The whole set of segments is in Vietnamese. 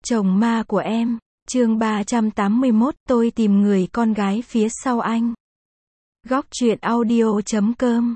Chồng ma của em, chương 381, tôi tìm người con gái phía sau anh. Góc truyện audio.com.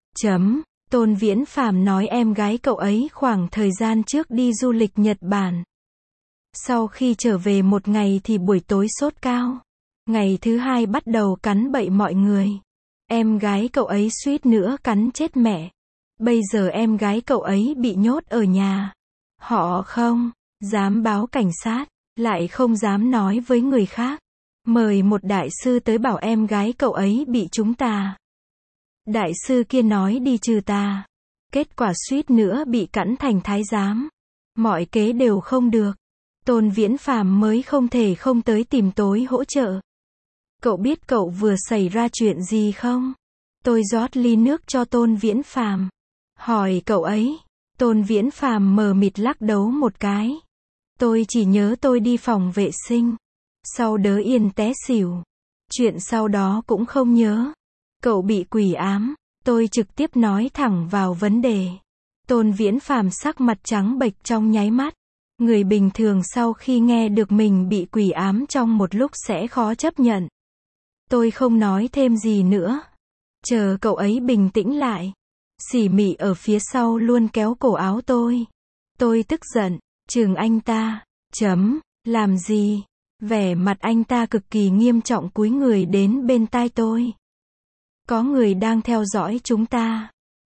Tôn Viễn Phàm nói em gái cậu ấy khoảng thời gian trước đi du lịch Nhật Bản. Sau khi trở về một ngày thì buổi tối sốt cao. Ngày thứ hai bắt đầu cắn bậy mọi người. Em gái cậu ấy suýt nữa cắn chết mẹ. Bây giờ em gái cậu ấy bị nhốt ở nhà. Họ không dám báo cảnh sát, lại không dám nói với người khác. Mời một đại sư tới bảo em gái cậu ấy bị trúng tà. Đại sư kia nói đi trừ tà. Kết quả suýt nữa bị cẵn thành thái giám. Mọi kế đều không được. Tôn Viễn Phàm mới không thể không tới tìm tối hỗ trợ. Cậu biết cậu vừa xảy ra chuyện gì không? Tôi rót ly nước cho Tôn Viễn Phàm. Hỏi cậu ấy. Tôn Viễn Phàm mờ mịt lắc đầu một cái. Tôi chỉ nhớ tôi đi phòng vệ sinh. Sau đớ yên té xỉu. Chuyện sau đó cũng không nhớ. Cậu bị quỷ ám. Tôi trực tiếp nói thẳng vào vấn đề. Tôn Viễn Phàm sắc mặt trắng bệch trong nháy mắt. Người bình thường sau khi nghe được mình bị quỷ ám trong một lúc sẽ khó chấp nhận. Tôi không nói thêm gì nữa. Chờ cậu ấy bình tĩnh lại. Xỉ mị ở phía sau luôn kéo cổ áo tôi. Tôi tức giận, chừng anh ta. Làm gì? Vẻ mặt anh ta cực kỳ nghiêm trọng cúi người đến bên tai tôi. Có người đang theo dõi chúng ta.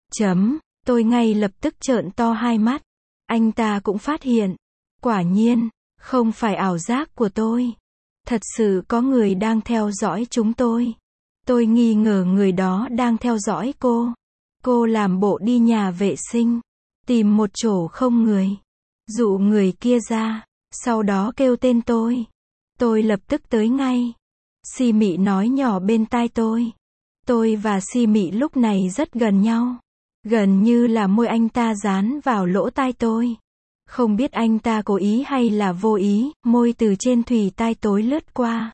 Tôi ngay lập tức trợn to hai mắt. Anh ta cũng phát hiện. Quả nhiên, không phải ảo giác của tôi. Thật sự có người đang theo dõi chúng tôi. Tôi nghi ngờ người đó đang theo dõi cô. Cô làm bộ đi nhà vệ sinh. Tìm một chỗ không người. Dụ người kia ra. Sau đó kêu tên tôi. Tôi lập tức tới ngay. Si Mị nói nhỏ bên tai tôi. Tôi và Si Mị lúc này rất gần nhau. Gần như là môi anh ta dán vào lỗ tai tôi. Không biết anh ta cố ý hay là vô ý, môi từ trên thùy tai tối lướt qua.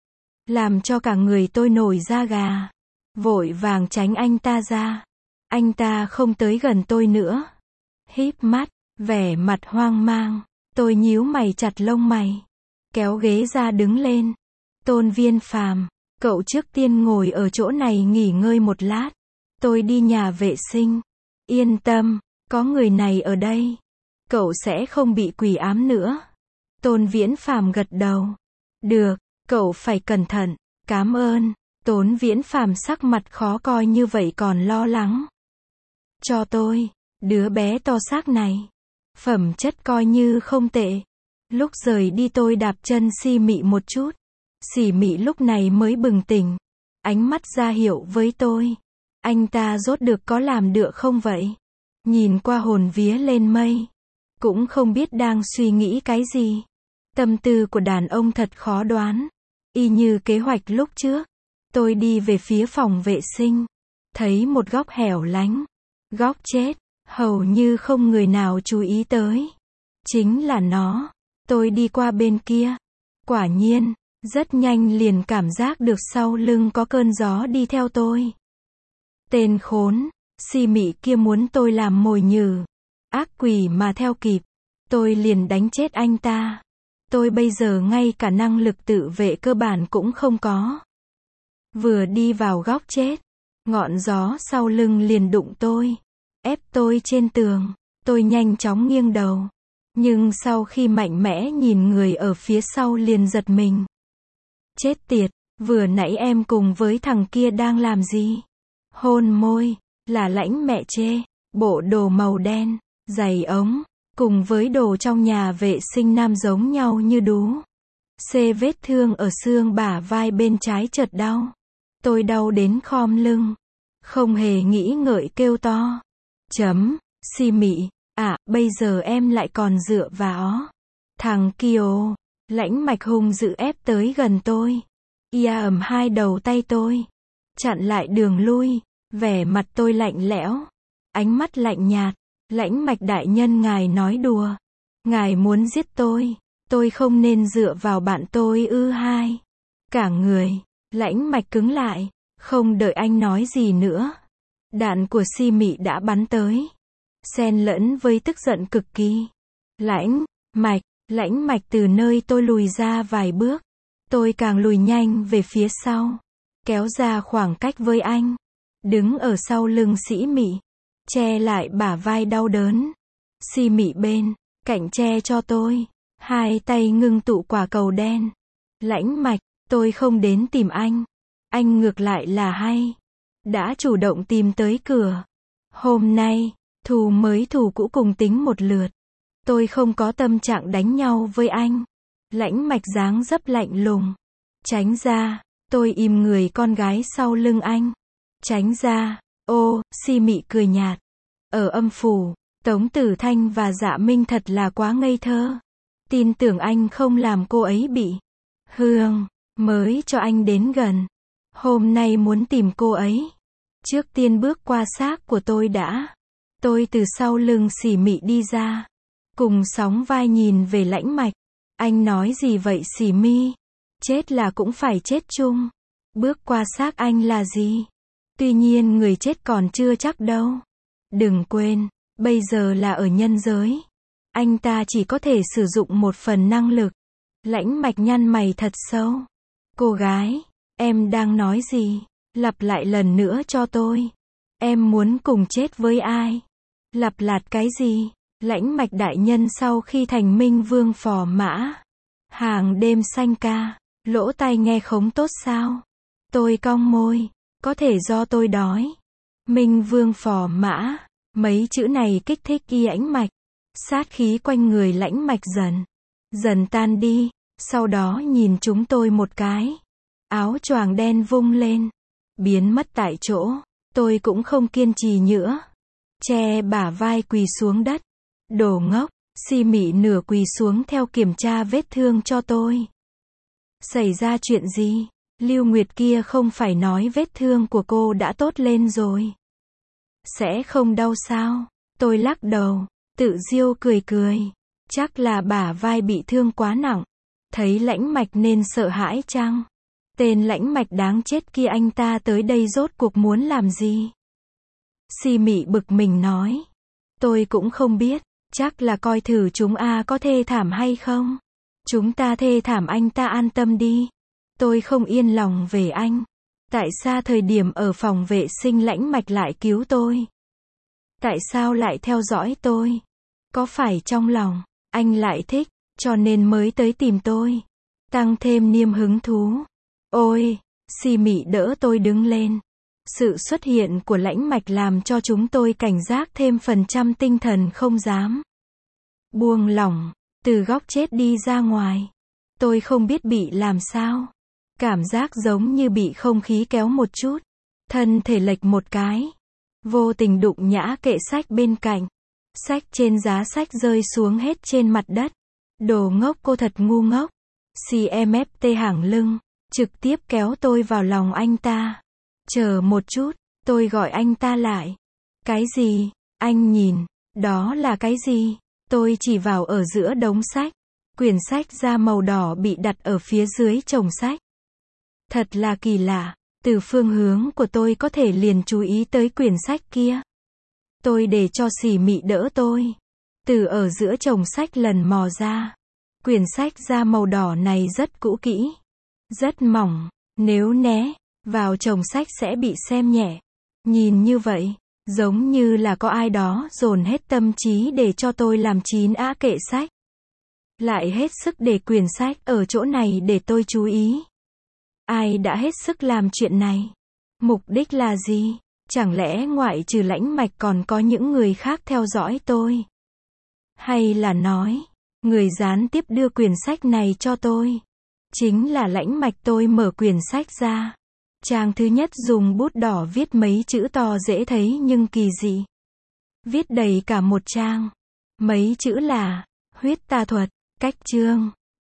Làm cho cả người tôi nổi da gà. Vội vàng tránh anh ta ra. Anh ta không tới gần tôi nữa. Híp mắt, vẻ mặt hoang mang. Tôi nhíu mày chặt lông mày. Kéo ghế ra đứng lên. Tôn Viễn Phàm, cậu trước tiên ngồi ở chỗ này nghỉ ngơi một lát. Tôi đi nhà vệ sinh. Yên tâm, có người này ở đây. Cậu sẽ không bị quỷ ám nữa. Tôn Viễn Phàm gật đầu. Được, cậu phải cẩn thận. Cảm ơn. Tôn Viễn Phàm sắc mặt khó coi như vậy còn lo lắng. Cho tôi, đứa bé to xác này. Phẩm chất coi như không tệ. Lúc rời đi tôi đạp chân Si Mị một chút. Si Mị lúc này mới bừng tỉnh. Ánh mắt ra hiệu với tôi. Anh ta rốt được có làm được không vậy? Nhìn qua hồn vía lên mây. Cũng không biết đang suy nghĩ cái gì. Tâm tư của đàn ông thật khó đoán. Y như kế hoạch lúc trước. Tôi đi về phía phòng vệ sinh. Thấy một góc hẻo lánh. Góc chết. Hầu như không người nào chú ý tới. Chính là nó. Tôi đi qua bên kia. Quả nhiên, rất nhanh liền cảm giác được sau lưng có cơn gió đi theo tôi. Tên khốn, Si Mị kia muốn tôi làm mồi nhử. Ác quỷ mà theo kịp. Tôi liền đánh chết anh ta. Tôi bây giờ ngay cả năng lực tự vệ cơ bản cũng không có. Vừa đi vào góc chết. Ngọn gió sau lưng liền đụng tôi. Ép tôi trên tường. Tôi nhanh chóng nghiêng đầu. Nhưng sau khi mạnh mẽ nhìn người ở phía sau liền giật mình. Chết tiệt, vừa nãy em cùng với thằng kia đang làm gì? Hôn môi, là lãnh mẹ chê, bộ đồ màu đen, giày ống, cùng với đồ trong nhà vệ sinh nam giống nhau như đú. Vết thương ở xương bả vai bên trái chợt đau. Tôi đau đến khom lưng. Không hề nghĩ ngợi kêu to. Si Mị, bây giờ em lại còn dựa vào thằng Kiều. Lãnh Mạch hung dữ ép tới gần tôi. Ầm hai đầu tay tôi. Chặn lại đường lui. Vẻ mặt tôi lạnh lẽo. Ánh mắt lạnh nhạt. Lãnh Mạch đại nhân ngài nói đùa. Ngài muốn giết tôi. Tôi không nên dựa vào bạn tôi ư? Hai. Cả người. Lãnh Mạch cứng lại. Không đợi anh nói gì nữa. Đạn của Si Mị đã bắn tới. Xen lẫn với tức giận cực kỳ. Lãnh Mạch, Lãnh mạch từ nơi tôi lùi ra vài bước. Tôi càng lùi nhanh về phía sau. Kéo ra khoảng cách với anh. Đứng ở sau lưng Sĩ Mị. Che lại bả vai đau đớn. Sĩ Mị bên cạnh che cho tôi. Hai tay ngưng tụ quả cầu đen. Lãnh mạch, tôi không đến tìm anh. Anh ngược lại là hay. Đã chủ động tìm tới cửa. Hôm nay, thù mới thù cũ cùng tính một lượt. Tôi không có tâm trạng đánh nhau với anh. Lãnh mạch dáng dấp lạnh lùng. Tránh ra, tôi im người con gái sau lưng anh. Tránh ra, ô, Sĩ Mị cười nhạt. Ở âm phủ, Tống Tử Thanh và Dạ Minh thật là quá ngây thơ. Tin tưởng anh không làm cô ấy bị hương, mới cho anh đến gần. Hôm nay muốn tìm cô ấy. Trước tiên bước qua xác của tôi đã. Tôi từ sau lưng Sĩ Mị đi ra. Cùng sóng vai nhìn về lãnh mạch. Anh nói gì vậy Sĩ Mi? Chết là cũng phải chết chung. Bước qua xác anh là gì? Tuy nhiên người chết còn chưa chắc đâu. Đừng quên, bây giờ là ở nhân giới. Anh ta chỉ có thể sử dụng một phần năng lực. Lãnh mạch nhăn mày thật sâu. Cô gái, em đang nói gì? Lặp lại lần nữa cho tôi. Em muốn cùng chết với ai? Lặp lạt cái gì? Lãnh mạch đại nhân sau khi thành Minh Vương phò mã. Hàng đêm xanh ca, lỗ tai nghe không tốt sao? Tôi cong môi. Có thể do tôi đói. Minh Vương phò mã. Mấy chữ này kích thích lãnh mạch. Sát khí quanh người lãnh mạch dần tan đi. Sau đó nhìn chúng tôi một cái. Áo choàng đen vung lên. Biến mất tại chỗ. Tôi cũng không kiên trì nữa. Che bả vai quỳ xuống đất. Đồ ngốc. Sĩ Mị nửa quỳ xuống theo kiểm tra vết thương cho tôi. Xảy ra chuyện gì? Lưu Nguyệt kia không phải nói vết thương của cô đã tốt lên rồi. Sẽ không đau sao? Tôi lắc đầu. Tự diêu cười cười. Chắc là bả vai bị thương quá nặng. Thấy lãnh mạch nên sợ hãi chăng? Tên lãnh mạch đáng chết kia anh ta tới đây rốt cuộc muốn làm gì? Sĩ Mị bực mình nói. Tôi cũng không biết. Chắc là coi thử chúng có thê thảm hay không? Chúng ta thê thảm anh ta an tâm đi. Tôi không yên lòng về anh. Tại sao thời điểm ở phòng vệ sinh lãnh mạch lại cứu tôi? Tại sao lại theo dõi tôi? Có phải trong lòng anh lại thích, cho nên mới tới tìm tôi? Tăng thêm niềm hứng thú. Ôi, Sĩ Mị đỡ tôi đứng lên. Sự xuất hiện của lãnh mạch làm cho chúng tôi cảnh giác thêm phần trăm tinh thần không dám buông lỏng. Từ góc chết đi ra ngoài. Tôi không biết bị làm sao. Cảm giác giống như bị không khí kéo một chút. Thân thể lệch một cái. Vô tình đụng ngã kệ sách bên cạnh. Sách trên giá sách rơi xuống hết trên mặt đất. Đồ ngốc, cô thật ngu ngốc. CMFT hẳng lưng. Trực tiếp kéo tôi vào lòng anh ta. Chờ một chút. Tôi gọi anh ta lại. Cái gì? Anh nhìn. Đó là cái gì? Tôi chỉ vào ở giữa đống sách. Quyển sách da màu đỏ bị đặt ở phía dưới chồng sách. Thật là kỳ lạ. Từ phương hướng của tôi có thể liền chú ý tới quyển sách kia. Tôi để cho Sĩ Mị đỡ tôi. Từ ở giữa chồng sách lần mò ra. Quyển sách da màu đỏ này rất cũ kỹ. Rất mỏng. Nếu né vào chồng sách sẽ bị xem nhẹ. Nhìn như vậy, giống như là có ai đó dồn hết tâm trí để cho tôi làm kệ sách. Lại hết sức để quyển sách ở chỗ này để tôi chú ý. Ai đã hết sức làm chuyện này? Mục đích là gì? Chẳng lẽ ngoại trừ lãnh mạch còn có những người khác theo dõi tôi? Hay là nói, người gián tiếp đưa quyển sách này cho tôi chính là lãnh mạch? Tôi mở quyển sách ra. Trang thứ nhất dùng bút đỏ viết mấy chữ to dễ thấy nhưng kỳ dị. Viết đầy cả một trang. Mấy chữ là huyết tà thuật, cách chương.